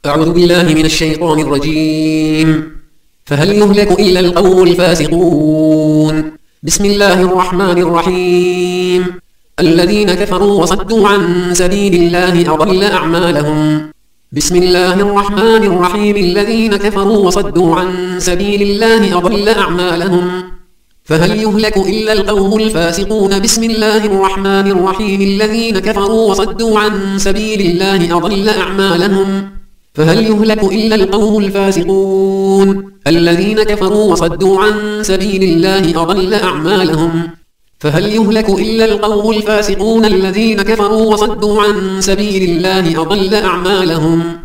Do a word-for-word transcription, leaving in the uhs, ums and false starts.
أعوذ بالله من الشيطان الرجيم. فهل يهلك إلا القوم الفاسقون؟ بسم الله الرحمن الرحيم. الذين كفروا وصدوا عن سبيل الله أضل أعمالهم. بسم الله الرحمن الرحيم. الذين كفروا وصدوا عن سبيل الله أضل أعمالهم. فهل يهلك إلا القوم الفاسقون؟ بسم الله الرحمن الرحيم. الذين كفروا وصدوا عن سبيل الله أضل أعمالهم. فهل يهلك إلا القوم الفاسقون؟ الذين كفروا وصدوا عن سبيل الله أضل أعمالهم. فهل يهلك إلا القوم الفاسقون؟ الذين كفروا وصدوا عن سبيل الله أضل أعمالهم.